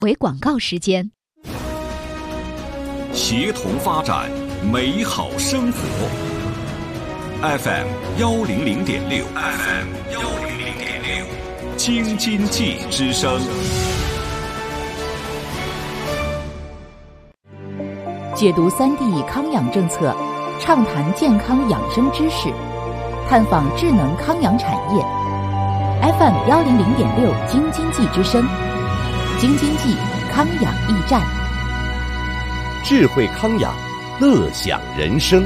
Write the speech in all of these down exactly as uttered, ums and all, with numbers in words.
为广告时间。 协同发展，美好生活。F M 幺零零点六 ，F M 幺零零点六，京津冀之声。 解读三 D 康养政策，畅谈健康养生知识，探访智能康养产业。F M 幺零零点六，京津冀之声，京津冀康养驿站。 智慧康养，乐享人生。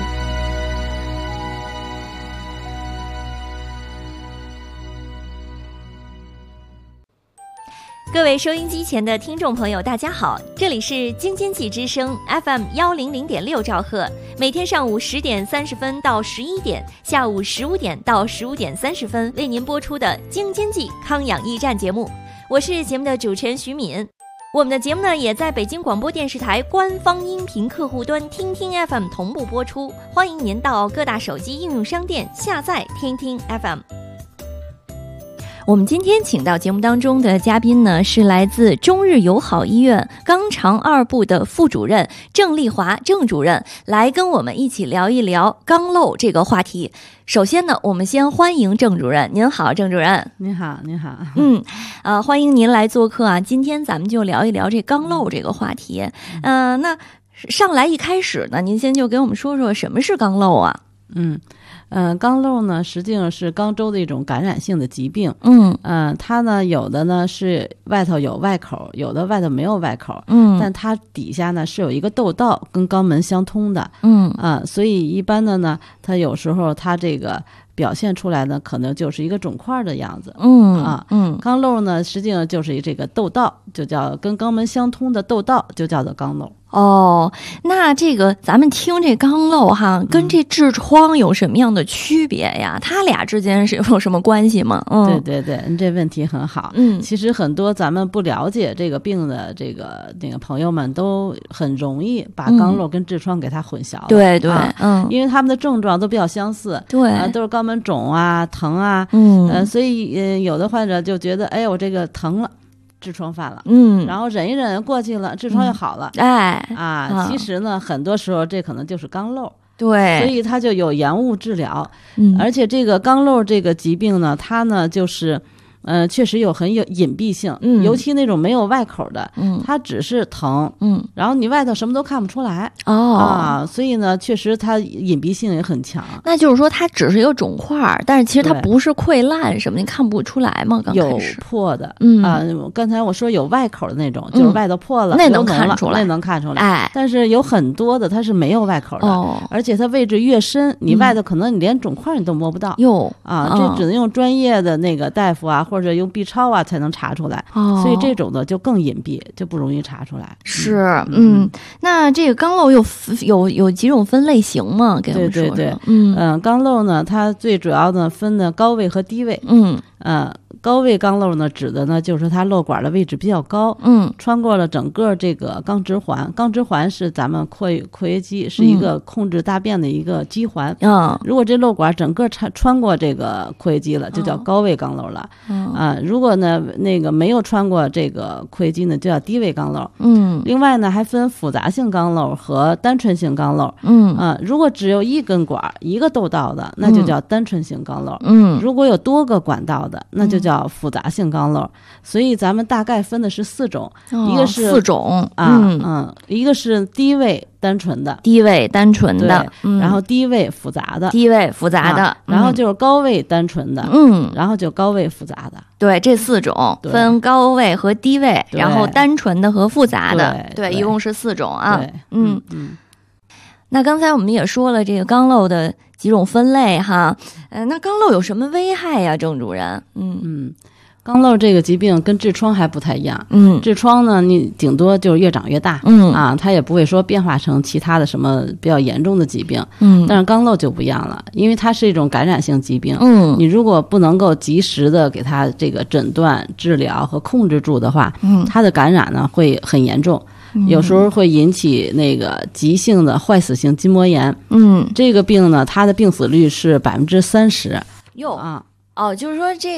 各位收音机前的听众朋友，大家好，这里是京津冀之声 F M 幺零零点六兆赫，每天上午十点三十分到十一点，下午十五点到十五点三十分为您播出的京津冀康养驿站节目，我是节目的主持人徐敏。我们的节目呢，也在北京广播电视台官方音频客户端听听 F M 同步播出，欢迎您到各大手机应用商店下载听听 F M。我们今天请到节目当中的嘉宾呢，是来自中日友好医院肛肠二部的副主任郑丽华郑主任，来跟我们一起聊一聊肛瘘这个话题。首先呢，我们先欢迎郑主任。您好，郑主任。 您好，您好。 嗯，呃，欢迎您来做客啊。今天咱们就聊一聊这肛瘘这个话题。嗯、呃，那上来一开始呢，您先就给我们说说什么是肛瘘啊？ 嗯。嗯，肛瘘呢，实际上是肛周的一种感染性的疾病。 嗯嗯、呃，它呢有的呢是外头有外口，有的外头没有外口。 嗯， 但它底下呢是有一个窦道跟肛门相通的。 嗯啊、呃，所以一般的呢，它有时候它这个表现出来呢，可能就是一个肿块的样子。 嗯啊， 嗯， 肛瘘呢，实际上就是这个窦道，就叫跟肛门相通的窦道，就叫做肛瘘。 哦，那这个咱们听这肛瘘哈，跟这痔疮有什么样的区别呀？它俩之间是有什么关系吗？嗯， 对对对，你这问题很好。 嗯， 其实很多咱们不了解这个病的这个那个朋友们都很容易把肛瘘跟痔疮给它混淆了。 对对， 啊、 嗯， 因为他们的症状都比较相似， 对， 啊、都是肛门肿啊、疼啊， 嗯， 呃，所以呃，有的患者就觉得，哎，我这个疼了。痔疮犯了， 嗯， 然后忍一忍过去了，痔疮又好了， 嗯、哎啊， 啊其实呢，很多时候这可能就是肛瘘， 对， 所以它就有延误治疗， 嗯， 而且这个肛瘘这个疾病呢，它呢就是。呃，确实有很有隐蔽性， 嗯， 尤其那种没有外口的， 嗯， 它只是疼， 嗯， 然后你外头什么都看不出来， 哦啊，所以呢，确实它隐蔽性也很强。 那就是说，它只是一个肿块，但是其实它不是溃烂什么，你看不出来吗？刚开始有破的， 嗯啊，刚才我说有外口的那种，就是外头破了， 那能看出来， 那能看出来， 哎， 但是有很多的它是没有外口的， 哦， 而且它位置越深，你外头可能你连肿块你都摸不到， 哟， 啊，这只能用专业的那个大夫啊，或者用 B 超啊。才能查出来， 哦， 所以这种的就更隐蔽，就不容易查出来。 是，嗯，嗯那这个肛瘘有有有几种分类型吗？给我们说说。 对对对， 嗯嗯、呃，肛瘘呢，它最主要的分的高位和低位。 嗯， 呃，高位肛瘘呢，指的呢就是它瘘管的位置比较高， 嗯， 穿过了整个这个肛直环。肛直环是咱们括括约肌，是一个控制大便的一个肌环。 嗯， 如果这瘘管整个穿穿过这个括约肌了，就叫高位肛瘘了。 嗯啊，如果呢那个没有穿过这个括约肌呢，就叫低位肛瘘。 嗯， 另外呢还分复杂性肛瘘和单纯性肛瘘。 嗯啊，如果只有一根管一个窦道的，那就叫单纯性肛瘘。 嗯， 如果有多个管道的，那就叫复杂性肛瘘。所以咱们大概分的是四种， 哦、 一个是四种啊， 嗯嗯，一个是低位单纯的， 低位单纯的，嗯、 然后低位复杂的， 低位复杂的， 啊、然后就是高位单纯的， 嗯， 然后就高位复杂的。 对，这四种分高位和低位，然后单纯的和复杂的， 对， 对对一共是四种啊。 对， 嗯嗯。 那刚才我们也说了这个肛瘘的几种分类哈，呃，那肛瘘有什么危害呀，郑主任？嗯嗯。肛瘘这个疾病跟痔疮还不太一样， 嗯， 痔疮呢，你顶多就是越长越大， 嗯啊，它也不会说变化成其他的什么比较严重的疾病， 嗯， 但是肛瘘就不一样了，因为它是一种感染性疾病， 嗯， 你如果不能够及时的给它这个诊断、治疗和控制住的话， 嗯， 它的感染呢会很严重， 嗯、 有时候会引起那个急性的坏死性筋膜炎， 嗯， 这个病呢，它的病死率是百分之三十， 哟啊。 哦，就是说这个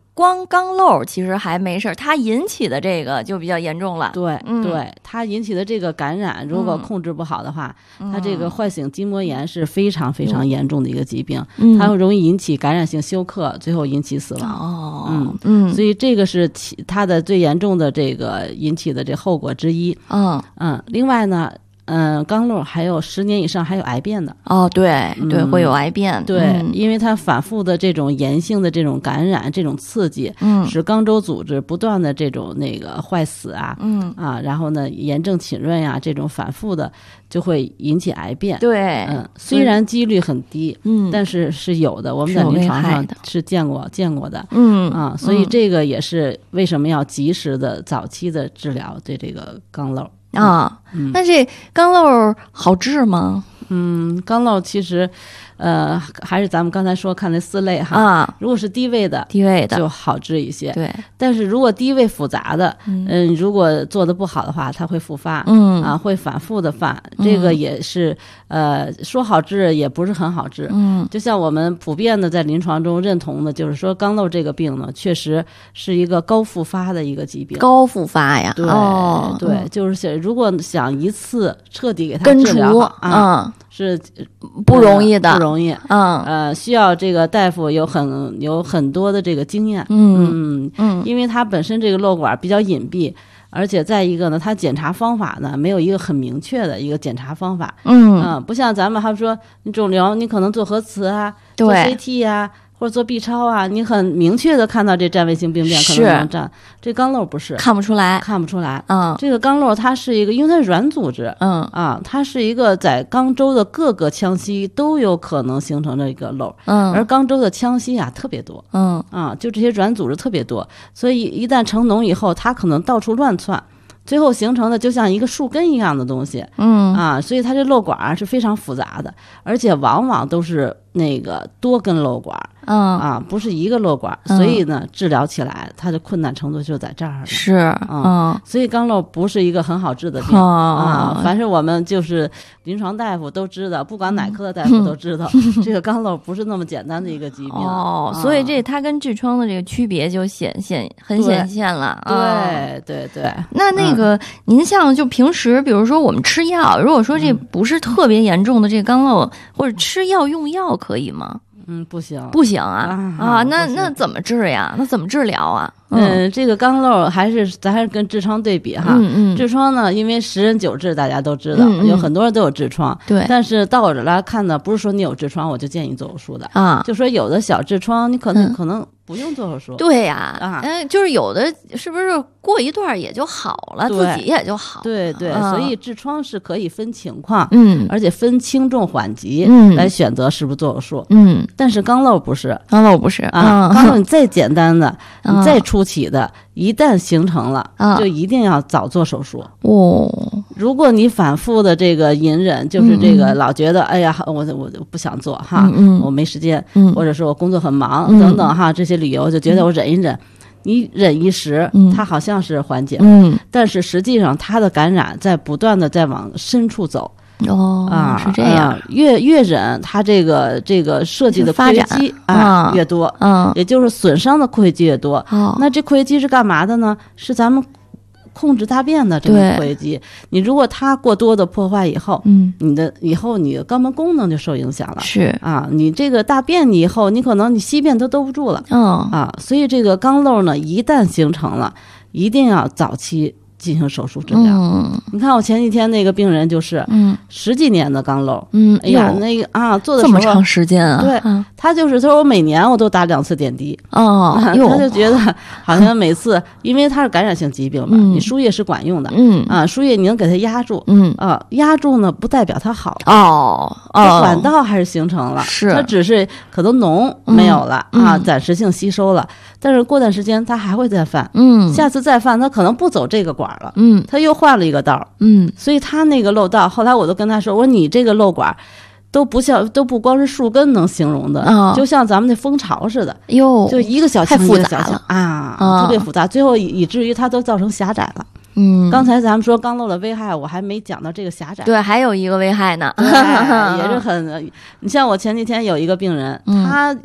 光肛瘘其实还没事儿，它引起的这个就比较严重了。 对、 嗯、 对，它引起的这个感染，如果控制不好的话， 嗯、 它这个坏死性筋膜炎是非常非常严重的一个疾病， 嗯、 它会容易引起感染性休克，最后引起死亡。 哦， 嗯嗯， 所以这个是其它的最严重的这个引起的这后果之一。 嗯嗯，另外呢。嗯，肛瘘还有十年以上还有癌变的哦，对对、嗯，会有癌变， 对、 嗯， 因为它反复的这种炎性的这种感染、这种刺激， 嗯， 使肛周组织不断的这种那个坏死啊， 嗯啊，然后呢炎症侵润呀、啊，这种反复的就会引起癌变， 对， 嗯，虽然几率很低， 嗯， 但是是有的，我们在临床上是见过见过的， 嗯啊，所以这个也是为什么要及时的早期的治疗对这个肛瘘。 啊、嗯，那这肛瘘好治吗？ 嗯，肛瘘其实，呃，还是咱们刚才说看那四类哈。 啊， 如果是低位的， 低位的就好治一些。 对， 但是如果低位复杂的， 嗯， 嗯如果做的不好的话，它会复发， 嗯啊，会反复的犯。嗯、这个也是，呃，说好治也不是很好治。 嗯， 就像我们普遍的在临床中认同的，就是说肛瘘这个病呢，确实是一个高复发的一个疾病。 高复发呀？ 对、 哦、 对，就是如果想一次彻底给它根治疗除啊。 嗯是不容易的， 不容易， 嗯， 呃，需要这个大夫有很有很多的这个经验， 嗯嗯嗯，因为它本身这个瘘管比较隐蔽，而且再一个呢，它检查方法呢没有一个很明确的一个检查方法， 嗯嗯，不像咱们还说你肿瘤，你可能做核磁啊， 对做 C T 啊。或者做 B 超啊，你很明确的看到这占位性病变可能能占，这肛瘘不是看不出来， 看不出来。 嗯， 这个肛瘘它是一个，因为它是软组织， 嗯啊，它是一个在肛周的各个腔隙都有可能形成的一个瘘， 嗯， 而肛周的腔隙啊特别多， 嗯啊，就这些软组织特别多，所以一旦成脓以后，它可能到处乱窜。最后形成的就像一个树根一样的东西， 嗯啊，所以它这瘘管是非常复杂的，而且往往都是那个多根瘘管， 嗯啊，不是一个瘘管， 嗯、 所以呢，治疗起来它的困难程度就在这儿了。 是， 嗯， 嗯所以肛瘘不是一个很好治的病、 哦、 啊。凡是我们就是临床大夫都知道，不管哪科的大夫都知道，嗯、这个肛瘘不是那么简单的一个疾病。 哦， 嗯、 所以这它跟痔疮的这个区别就显现很显现了。 对、 哦、 对对对。 那那个、嗯、您像就平时，比如说我们吃药，如果说这不是特别严重的这个肛瘘，嗯、或者吃药用药可以吗？ 嗯，不行， 不行啊啊！啊那那怎么治呀？那怎么治疗啊？ 嗯，这个肛瘘还是咱还是跟痔疮对比哈。 嗯嗯， 痔疮呢，因为十人九痔，大家都知道， 嗯嗯、 有很多人都有痔疮。 对， 但是到我这来看呢，不是说你有痔疮我就建议做手术的啊， 就说有的小痔疮你可能、 嗯、 可能不用做手术。 对呀， 啊， 嗯，就是有的是不是过一段也就好了，自己也就好。 对对， 嗯、 所以痔疮是可以分情况， 嗯， 而且分轻重缓急， 嗯， 来选择是不是做手术。 嗯， 但是肛瘘不是， 肛瘘不是啊，肛瘘你再简单的， 嗯、 你再初期的。一旦形成了， 啊、 就一定要早做手术哦。 如果你反复的这个隐忍，就是这个老觉得，嗯、哎呀，我我不想做哈， 嗯嗯、 我没时间， 嗯、 或者说我工作很忙、 嗯、 等等哈，这些理由就觉得我忍一忍。嗯、你忍一时， 嗯、 它好像是缓解， 嗯， 但是实际上它的感染在不断的在往深处走。 哦啊， 是这样， 啊、越越忍，它这个这个设计的括约肌啊越多， 嗯， 也就是损伤的括约肌越多。 哦， 那这括约肌是干嘛的呢？是咱们控制大便的这个括约肌。你如果它过多的破坏以后， 嗯， 你的以后你的肛门功能就受影响了。 是啊，你这个大便你以后你可能你稀便都兜不住了。 嗯、 哦、啊，所以这个肛瘘呢，一旦形成了，一定要早期进行手术治疗。 嗯， 你看我前几天那个病人就是， 嗯， 十几年的肛瘘， 嗯， 哎呀，那个啊，做的这么长时间啊， 对， 嗯、 他就是他说我每年我都打两次点滴， 哦， 他就觉得好像每次，因为它是感染性疾病嘛， 嗯、 你输液是管用的， 嗯啊，输液你能给它压住， 嗯啊，压住呢不代表它好， 哦， 哦，管道还是形成了， 是， 它只是可能脓没有了、 嗯、 啊，暂时性吸收了，但是过段时间它还会再犯， 嗯， 下次再犯它可能不走这个管了， 嗯， 它又换了一个道， 嗯， 所以他那个漏道，后来我都跟他说，我说你这个漏管都不像，都不光是树根能形容的， 哦、 就像咱们那蜂巢似的， 哟， 就一个小太复杂了啊、 哦， 特别复杂，最后以以至于它都造成狭窄了。 嗯， 刚才咱们说肛瘘的危害，我还没讲到这个狭窄。 对，还有一个危害呢， 也是很，你像我前几天有一个病人， 嗯、 他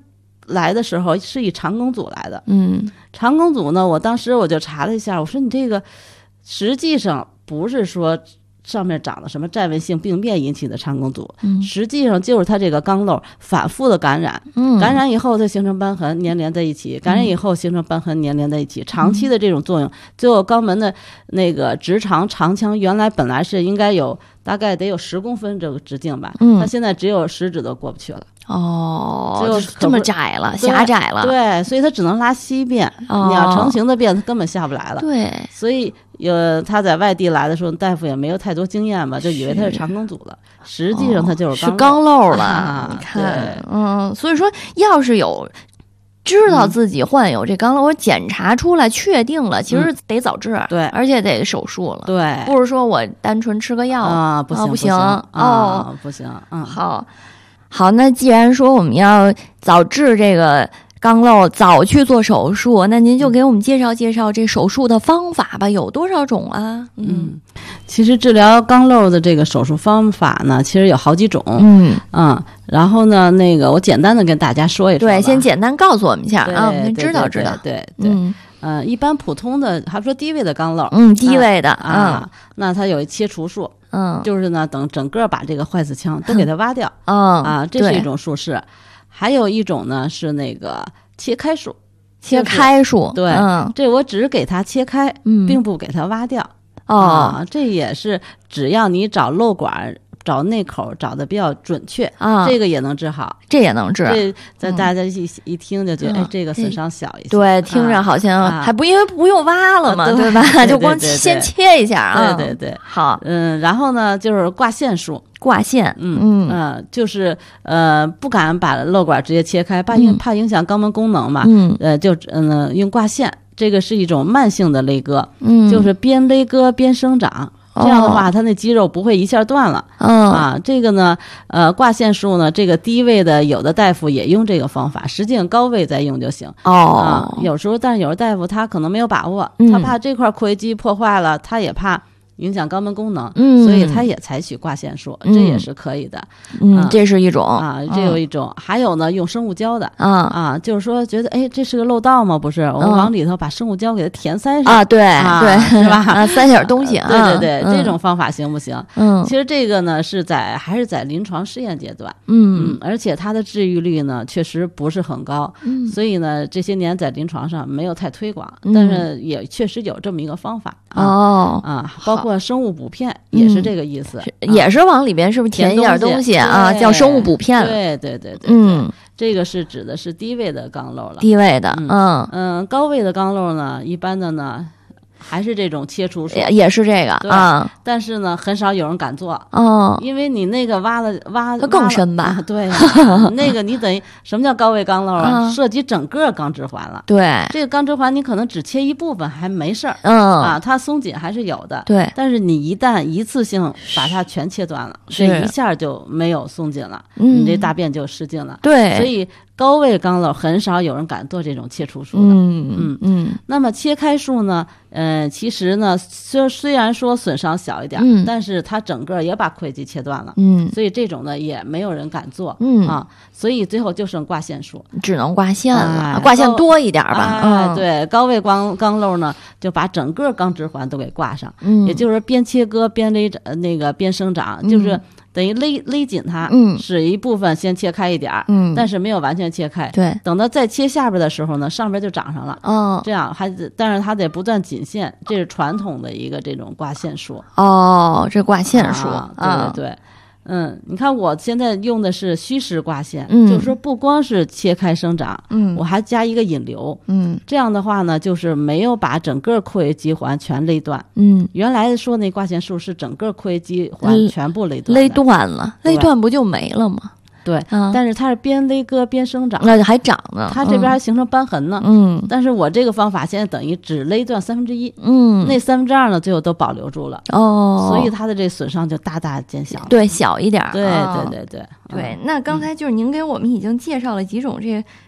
来的时候是以肠梗阻来的。 嗯， 肠梗阻呢，我当时我就查了一下，我说你这个实际上不是说上面长了什么占位性病变引起的肠梗阻， 嗯实际上就是它这个肛瘘反复的感染， 嗯， 感染以后它形成瘢痕粘连在一起，感染以后形成瘢痕粘连在一起，长期的这种作用，最后肛门的那个直肠长腔原来本来是应该有大概得有十公分这个直径吧， 嗯它现在只有十指都过不去了。 哦， 就这么窄了， 对狭窄了， 对，所以它只能拉稀便， 哦你要成型的便它根本下不来了。 对， 所以有他在外地来的时候，大夫也没有太多经验嘛，就以为他是肠梗阻了，实际上他就是是肛瘘了。 啊你看对， 嗯，所以说要是有知道自己患有这肛瘘，我检查出来确定了，其实得早治， 对而且得手术了， 对， 不是说我单纯吃个药啊，不行不行哦哦， 不行，嗯， 好，好，那既然说我们要早治这个肛瘘，早去做手术，那您就给我们介绍介绍这手术的方法吧，有多少种啊？ 嗯，其实治疗肛瘘的这个手术方法呢，其实有好几种， 嗯嗯，然后呢，那个我简单的跟大家说一说吧， 对，先简单告诉我们一下对啊，我们先对知道对知道， 对对， 嗯呃，一般普通的，还说低位的肛瘘， 嗯，低位的， 啊，那它有一切除术， 嗯就是呢，等整个把这个坏死腔都给它挖掉嗯啊，这是对一种术式。还有一种呢是那个切开术， 切开术， 对嗯这我只给它切开， 嗯， 并不给它挖掉。 哦， 啊，这也是只要你找漏管、找内口找的比较准确， 啊， 这个也能治好。 这也能治， 这在大家一一听就觉得， 嗯哎，这个损伤小一些。 对，听着好像啊还不因为不用挖了嘛， 啊对吧？ 对就光对对先切一下啊， 对对对， 好， 嗯，然后呢就是挂线术， 挂线， 嗯嗯呃就是呃不敢把漏管直接切开，怕影嗯怕影响肛门功能嘛， 嗯呃就嗯、用挂线，这个是一种慢性的勒割， 嗯， 就是边勒割边生长。这样的话，它那肌肉不会一下断了、 嗯啊。这个呢，呃，挂线术呢，这个低位的有的大夫也用这个方法，实际上高位再用就行。 哦啊，有时候，但是有的大夫他可能没有把握， 嗯他怕这块括约肌破坏了，他也怕影响肛门功能， 嗯所以他也采取挂线术， 嗯这也是可以的。 嗯啊， 这是一种啊，这有一种，还有呢，用生物胶的。 啊啊，就是说觉得哎，这是个漏道吗？不是，我们嗯往里头把生物胶给它填塞上。 啊，对啊对， 是吧啊，塞点东西啊， 对对对， 嗯这种方法行不行？ 嗯其实这个呢是在还是在临床试验阶段， 嗯嗯，而且它的治愈率呢确实不是很高， 嗯所以呢这些年在临床上没有太推广， 嗯但是也确实有这么一个方法啊。 哦， 啊，包括生物补片也是这个意思， 是也是往里边是不是填一点东西啊？ 对叫生物补片， 对对对对， 嗯， 这个是指的是低位的肛瘘了。 低位的，嗯， 嗯，高位的肛瘘呢，一般的呢还是这种切除术， 也也是这个对啊， 但是呢很少有人敢做。 哦， 因为你那个挖了挖， 它更挖了深吧啊对呀、那个你等于什么叫高位肛瘘啊？ 啊涉及整个肛直环了。 对， 这个肛直环你可能只切一部分还没事儿、 嗯啊，它松紧还是有的。 对， 但是你一旦一次性把它全切断了， 是这一下就没有松紧了， 嗯你这大便就失禁了。 对， 所以高位肛瘘很少有人敢做这种切除术的。 嗯嗯嗯那么切开术呢，呃，其实呢，虽虽然说损伤小一点， 嗯但是它整个也把括约肌切断了， 嗯所以这种呢也没有人敢做， 嗯啊，所以最后就剩挂线术。 只能挂线了， 哎挂线高多一点吧， 哎， 嗯， 对，高位肛肛瘘呢，就把整个肛直环都给挂上， 嗯， 也就是边切割边勒着呃那个边生长， 嗯就是等于勒勒紧它， 嗯使一部分先切开一点儿， 嗯， 但是没有完全切开， 对， 等到再切下边的时候呢，上边就长上了。 哦这样还得，但是它得不断紧线，这是传统的一个这种挂线术。 哦，这挂线术啊啊， 对对对，嗯，你看我现在用的是虚实挂线， 嗯就是说不光是切开生长， 嗯我还加一个引流， 嗯这样的话呢，就是没有把整个括约肌环全勒断。 嗯， 原来说那挂线术是整个括约肌环勒全部勒断的， 勒断了， 对勒断不就没了吗？ 对， 啊， 但是它是边勒割边生长， 那就还长呢， 它这边还形成瘢痕呢。 嗯但是我这个方法现在等于只勒断三分之一， 嗯， 那三分之二呢，最后都保留住了， 哦， 所以它的这损伤就大大减小了。 对小一点儿， 对啊对对对对，那刚才就是您给我们已经介绍了几种这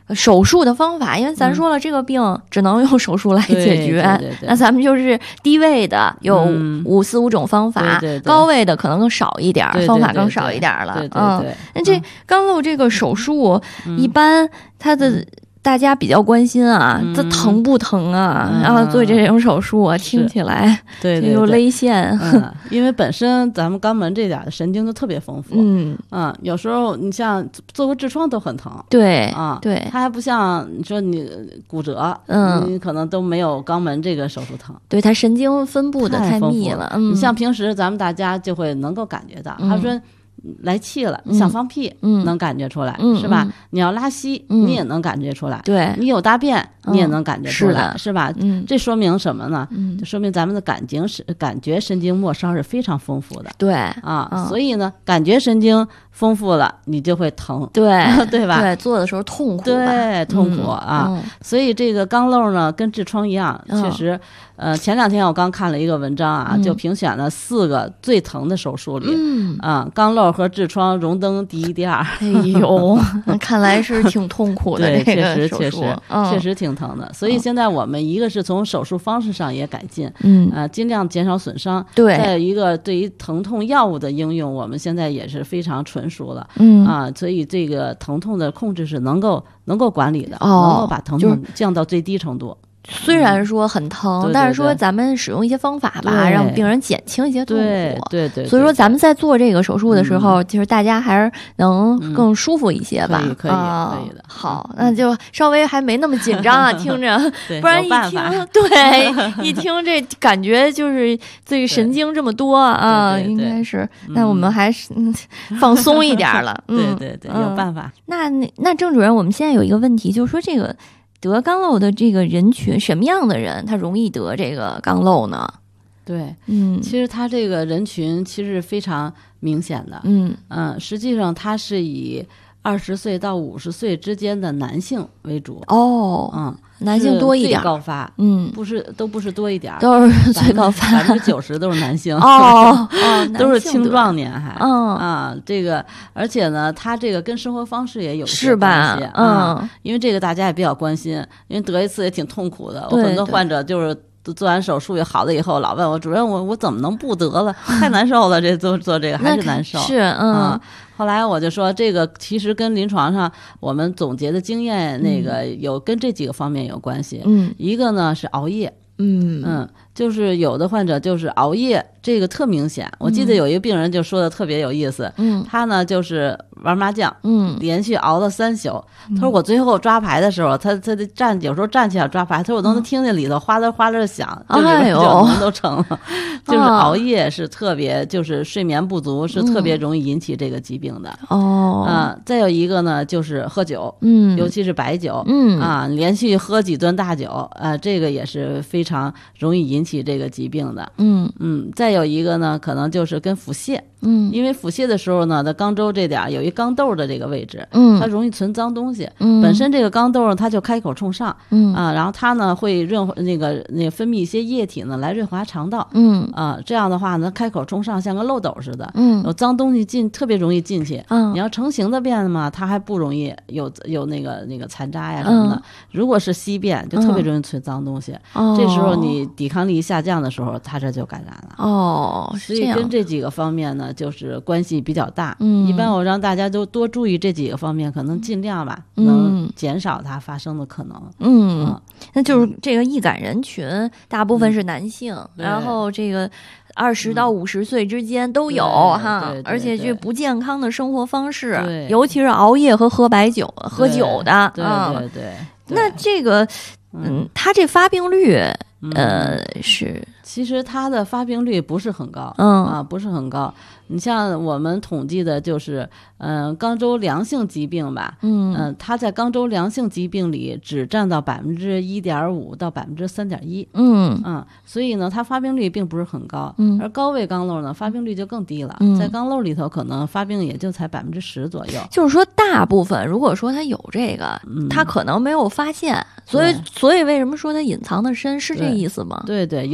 手术的方法，因为咱说了这个病只能用手术来解决， 对对对对那咱们就是低位的有嗯五四五种方法， 对对对高位的可能更少一点， 对对对方法更少一点了。 对对嗯对， 那这肛瘘这个手术，一般它的。大家比较关心啊，这疼不疼啊？ 嗯、 然后做这种手术啊，听起来对对又勒线。 嗯，因为本身咱们肛门这点的神经就特别丰富， 嗯嗯，有时候你像做过痔疮都很疼， 对啊， 对， 它还不像你说你骨折， 嗯， 你可能都没有肛门这个手术疼， 对，它神经分布的太密了。 了，嗯， 你像平时咱们大家就会能够感觉到，他、嗯、说。来气了， 嗯、 想放屁， 嗯、 能感觉出来， 嗯、 是吧？ 嗯、 你要拉稀， 嗯、 你也能感觉出来。 对， 你有大便，嗯、你也能感觉出来， 是, 是吧？ 嗯， 这说明什么呢？ 嗯， 就说明咱们的感情是感觉神经末梢是非常丰富的。 对啊、 嗯， 所以呢，感觉神经丰富了，你就会疼， 对对吧？ 对，做的时候痛苦， 对，痛苦、 嗯、 啊、 嗯。 所以这个肛瘘呢，跟痔疮一样， 嗯、 确实。呃，前两天我刚看了一个文章啊， 嗯、 就评选了四个最疼的手术里， 嗯啊，肛瘘和痔疮荣登第一、第二。 哎呦，看来是挺痛苦的， 对， 这个确实手术确实、 嗯、 确实挺疼的。所以现在我们一个是从手术方式上也改进， 嗯， 呃，尽量减少损伤。 对， 再有一个对于疼痛药物的应用，我们现在也是非常纯熟了， 嗯啊，所以这个疼痛的控制是能够能够管理的， 哦、 能够把疼痛降到最低程度。 虽然说很疼、 嗯、 但是说咱们使用一些方法吧，让病人减轻一些痛苦。 对对 对, 对。 所以说咱们在做这个手术的时候，其实、嗯、大家还是能更舒服一些吧。 嗯、可以可以、 啊、 可以的。 好，那就稍微还没那么紧张啊，听着，不然一听对一听这感觉就是这个神经这么多啊， 对对对应该是。那我们还是、嗯、放松一点了。 嗯、对对对，有办法。 那那郑主任，我们现在有一个问题，就是说这个。得肛瘘的这个人群，什么样的人他容易得这个肛瘘呢？ 对， 嗯， 其实他这个人群其实非常明显的， 嗯嗯，实际上他是以二十岁到五十岁之间的男性为主。 哦， 嗯， 男性多一点， 最高发， 嗯， 不是都不是多一点， 都是最高发， 百分之九十都是男性。 哦哦， 都是青壮年还， 嗯啊，这个而且呢，他这个跟生活方式也有是吧？ 嗯、 啊， 因为这个大家也比较关心，因为得一次也挺痛苦的。 我很多患者就是做完手术也好了以后，老问我主任，我我怎么能不得了？太难受了，这做做这个还是难受。 是嗯、 啊。后来我就说，这个其实跟临床上我们总结的经验，那个有跟这几个方面有关系。 嗯， 一个呢是熬夜。 嗯嗯，就是有的患者就是熬夜，这个特明显。我记得有一个病人就说的特别有意思， 嗯， 他呢就是玩麻将， 嗯， 连续熬了三宿。他说我最后抓牌的时候，他他得站，有时候站起来抓牌，他说我都能听见里头哗啦哗啦响，就里边酒能都成了。就是熬夜是特别，就是睡眠不足是特别容易引起这个疾病的。 哦， 啊，再有一个呢就是喝酒， 嗯， 尤其是白酒， 嗯啊，连续喝几顿大酒，啊，这个也是非常。非常容易引起这个疾病的， 嗯嗯，再有一个呢，可能就是跟腹泻， 嗯， 因为腹泻的时候呢，在肛周这点有一肛窦的这个位置， 嗯， 它容易存脏东西， 嗯， 本身这个肛窦它就开口冲上， 嗯啊，然后它呢会润那个那个分泌一些液体呢来润滑肠道， 嗯啊，这样的话呢，开口冲上像个漏斗似的， 嗯， 有脏东西进特别容易进去， 嗯， 你要成型的便嘛，它还不容易有有那个那个残渣呀什么的， 嗯、 如果是稀便，就特别容易存脏东西， 哦， 这时候你抵抗力下降的时候，它这就感染了。 哦， 所以跟这几个方面呢，就是关系比较大。 嗯， 一般我让大家都多注意这几个方面，可能尽量吧， 嗯、 能减少它发生的可能。 嗯， 嗯那就是这个易感人群，大部分是男性， 嗯、 然后这个二十到五十岁之间都有、 嗯、 哈， 对对对对， 而且这不健康的生活方式， 对， 尤其是熬夜和喝白酒、喝酒的， 对啊， 对 对, 对。 那这个，嗯，它这发病率，呃， 嗯、 是。 其实它的发病率不是很高， 嗯啊，不是很高。你像我们统计的就是，嗯、呃，肛周良性疾病吧， 嗯， 呃、它在肛周良性疾病里只占到百分之一点五到百分之三点一， 嗯嗯，所以呢，它发病率并不是很高， 嗯， 而高位肛瘘呢，发病率就更低了， 嗯、 在肛瘘里头可能发病也就才百分之十左右。 就是说，大部分如果说他有这个， 嗯、 他可能没有发现，所以所以为什么说他隐藏的深，是这意思吗？ 对对，尤其是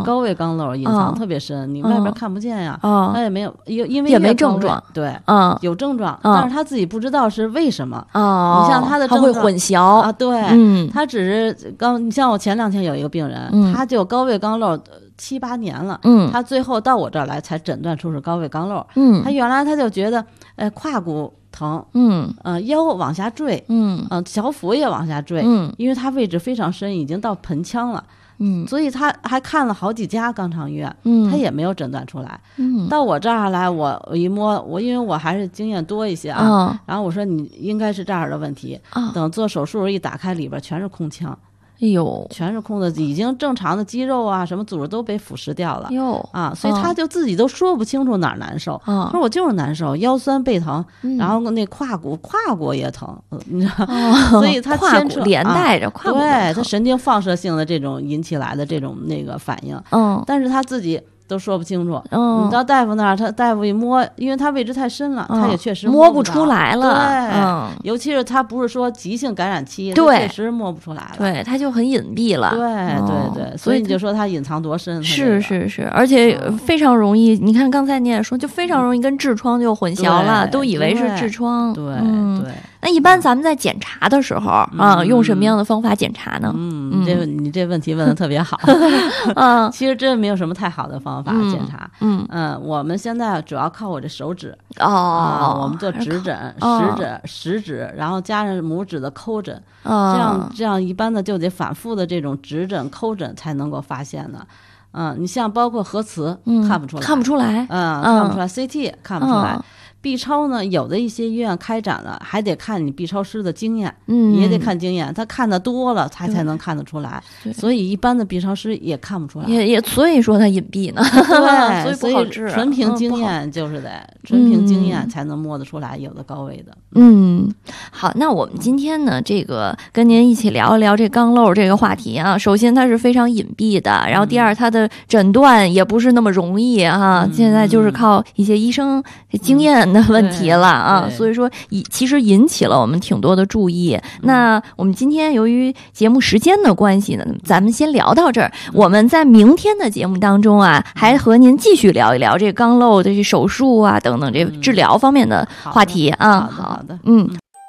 高位钢漏隐藏特别深， 嗯、 你外边看不见呀， 嗯、 他也没有，因为也没症状， 对， 嗯， 有症状， 嗯、 但是他自己不知道是为什么。 哦， 你像他的症状他会混淆啊，对， 嗯， 他只是刚，你像我前两天有一个病人， 嗯、 他就高位钢漏七八年了， 嗯， 他最后到我这儿来才诊断出是高位钢漏， 嗯， 他原来他就觉得，呃，胯骨疼， 嗯， 呃，腰往下坠， 嗯， 呃，小腹也往下坠， 嗯， 因为他位置非常深，已经到盆腔了。 嗯， 所以他还看了好几家肛肠医院， 嗯， 他也没有诊断出来。 嗯， 到我这儿来，我我一摸，我因为我还是经验多一些啊， 哦、 然后我说你应该是这儿的问题。 哦、 等做手术一打开，里边全是空腔。 哎呦， 全是空的，已经正常的肌肉啊，什么组织都被腐蚀掉了。 哟啊，所以他就自己都说不清楚哪儿难受。 啊、 他说我就是难受，腰酸背疼， 嗯、 然后那胯骨胯骨也疼，你知道， 哦、 所以他牵扯连带着胯骨、 啊，对他神经放射性的这种引起来的这种那个反应。 嗯， 但是他自己都说不清楚。 嗯， 你到大夫那儿，他大夫一摸，因为他位置太深了， 嗯、 他也确实摸不出来了。 对， 嗯， 尤其是他不是说急性感染期， 对， 确实摸不出来了。 对，他就很隐蔽了。 对哦、 对对，所以你就说他隐藏多深。 是是是，而且非常容易。嗯、你看刚才你也说，就非常容易跟痔疮就混淆了，都以为是痔疮。 对、 嗯、 对。 那一般咱们在检查的时候、嗯、啊，用什么样的方法检查呢？ 嗯，你这你这问题问得特别好。 嗯， 其实真没有什么太好的方法检查。 嗯嗯, 嗯，我们现在主要靠我这手指。 哦、 啊，我们做指诊、 哦、 食指、食指，然后加上拇指的抠诊。 哦、 这样这样一般的就得反复的这种指诊、抠诊才能够发现呢。嗯，你像包括核磁、 嗯、 看不出来， 看不出来， 嗯，看不出来 ，C T 也看不出来。 嗯 B 超呢，有的一些医院开展了，还得看你 B 超师的经验， 嗯， 你也得看经验，他看的多了，他才能看得出来。所以一般的 B 超师也看不出来， 也也所以说他隐蔽呢， 对， 所以不好治。 纯凭经验就是得、嗯、纯凭经验才能摸得出来有的高位的。 嗯，好，那我们今天呢，这个跟您一起聊一聊这肛瘘这个话题啊。首先它是非常隐蔽的，然后第二它的诊断也不是那么容易啊。嗯、现在就是靠一些医生经验的问题了。啊，所以说引其实引起了我们挺多的注意。那我们今天由于节目时间的关系呢，咱们先聊到这儿。我们在明天的节目当中啊，还和您继续聊一聊这肛瘘的这手术啊等等这治疗方面的话题啊。 好的，好的， 嗯。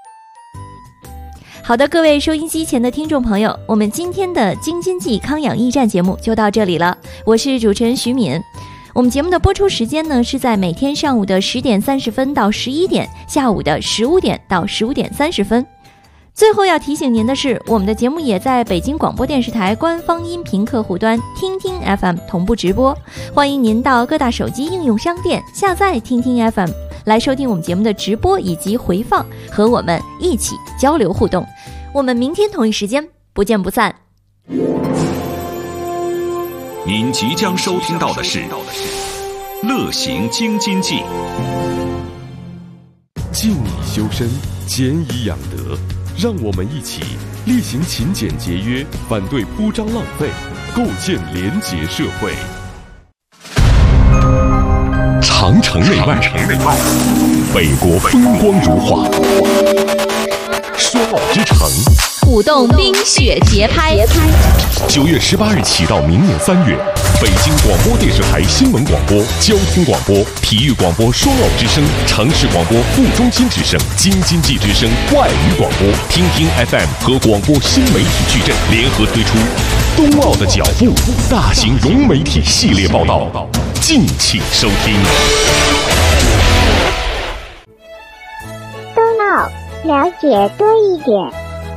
好的，各位收音机前的听众朋友，我们今天的京津冀康养驿站节目就到这里了。我是主持人徐敏。我们节目的播出时间呢，是在每天上午的十点三十分到十一点，下午的十五点到十五点三十分。最后要提醒您的是，我们的节目也在北京广播电视台官方音频客户端听听 F M 同步直播，欢迎您到各大手机应用商店下载听听 F M 来收听我们节目的直播以及回放，和我们一起交流互动。我们明天同一时间不见不散。 您即将收听到的是《乐行京津冀》， 静以修身，俭以养德，让我们一起力行勤俭节约，反对铺张浪费，构建廉洁社会。 长城内外，北国风光如画，双奥之城， 舞动冰雪节拍。 九月十八日起到明年三月，北京广播电视台新闻广播、交通广播、体育广播双奥之声、城市广播副中心之声、京津冀之声外语广播、听听 F M 和广播新媒体矩阵联合推出冬奥的脚步大型融媒体系列报道，敬请收听。 冬奥了解多一点。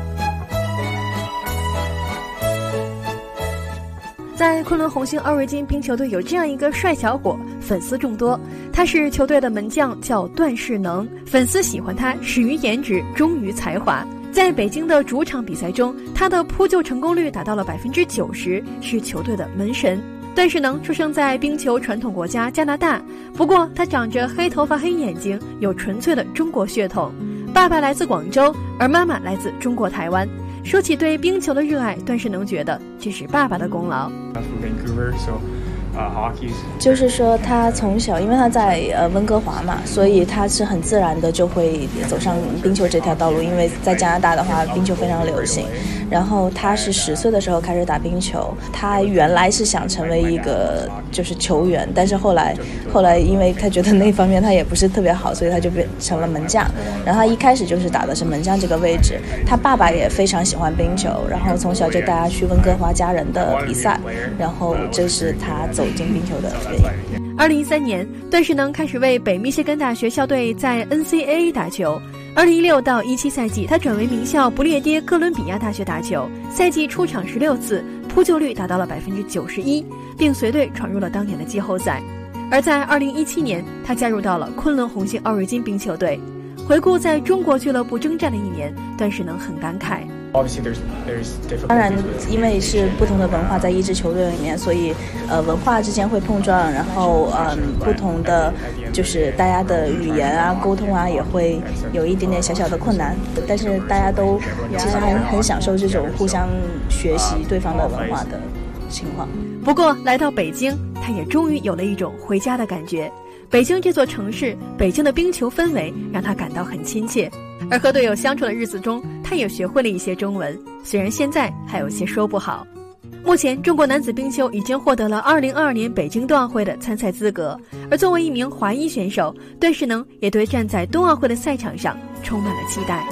在昆仑红星二围巾冰球队有这样一个帅小伙，粉丝众多。他是球队的门将，叫段世能。粉丝喜欢他始于颜值，忠于才华。在北京的主场比赛中，他的扑救成功率达到了百分之九十，是球队的门神。段世能出生在冰球传统国家加拿大，不过他长着黑头发、黑眼睛，有纯粹的中国血统。爸爸来自广州，而妈妈来自中国台湾。说起对冰球的热爱，段世能觉得这是爸爸的功劳。 就是说他从小，因为他在呃温哥华嘛，所以他是很自然的就会走上冰球这条道路。因为在加拿大的话，冰球非常流行。然后他是十岁的时候开始打冰球，他原来是想成为一个就是球员，但是后来后来因为他觉得那方面他也不是特别好，所以他就变成了门将。然后他一开始就是打的是门将这个位置。他爸爸也非常喜欢冰球，然后从小就带他去温哥华家人的比赛，然后这是他走进冰球的原因。 二零一三年，段世能开始为北密歇根大学校队在 N C A A 打球。二零一六到一七赛季，他转为名校不列颠哥伦比亚大学打球，赛季出场十六次，扑救率达到了百分之九十一，并随队闯入了当年的季后赛。而在二零一七年，他加入到了昆仑红星奥瑞金冰球队。回顾在中国俱乐部征战的一年，段世能很感慨。 当然，因为是不同的文化在一支球队里面，所以呃文化之间会碰撞，然后嗯不同的就是大家的语言啊沟通啊也会有一点点小小的困难，但是大家都其实很很享受这种互相学习对方的文化的情况。 不过来到北京，他也终于有了一种回家的感觉。北京这座城市，北京的冰球氛围让他感到很亲切。而和队友相处的日子中，他也学会了一些中文，虽然现在还有些说不好。目前中国男子冰球已经获得了二零二二年北京冬奥会的参赛资格，而作为一名华裔选手，段世能也对站在冬奥会的赛场上充满了期待。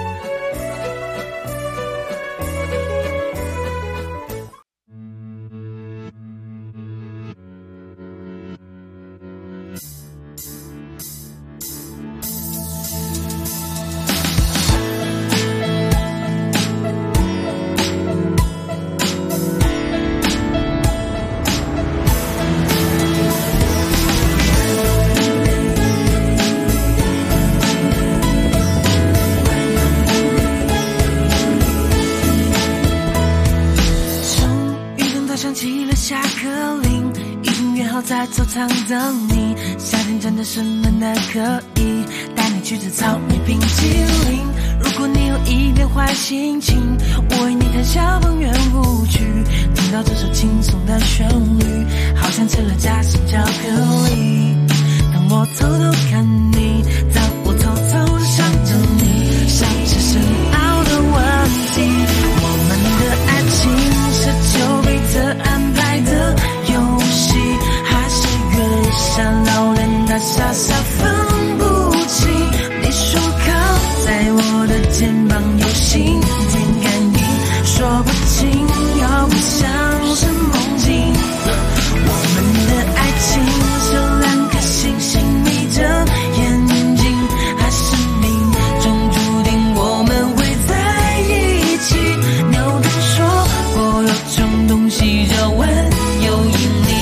在操场等你，夏天真的是闷得可以，带你去吃草莓冰淇淋。如果你有一点坏心情，我为你弹小邦圆舞曲，听到这首轻松的旋律，好像吃了夹心巧克力。当我偷偷看你，当我偷偷的想着你，像是深奥的问题，我们的爱情是丘比特安排的游戏，像老人他傻傻分不清，你说靠在我的肩膀有心电感应，说不清又不像是梦境。我们的爱情是两颗星星眯着眼睛，还是命中注定我们会在一起？牛顿说过有种东西叫万有引力，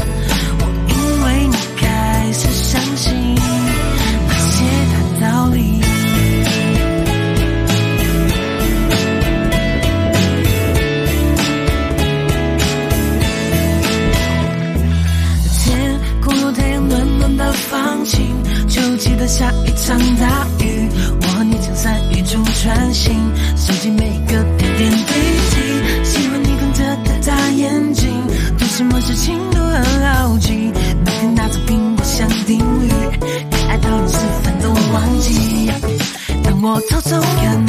就记得下一场大雨，我和你将伞雨中穿行，收集每个点点滴滴，喜欢你跟着的大眼睛，对什么事情都很牢记，每天拿着苹果像定律，该爱到你吃饭都忘记。当我偷偷看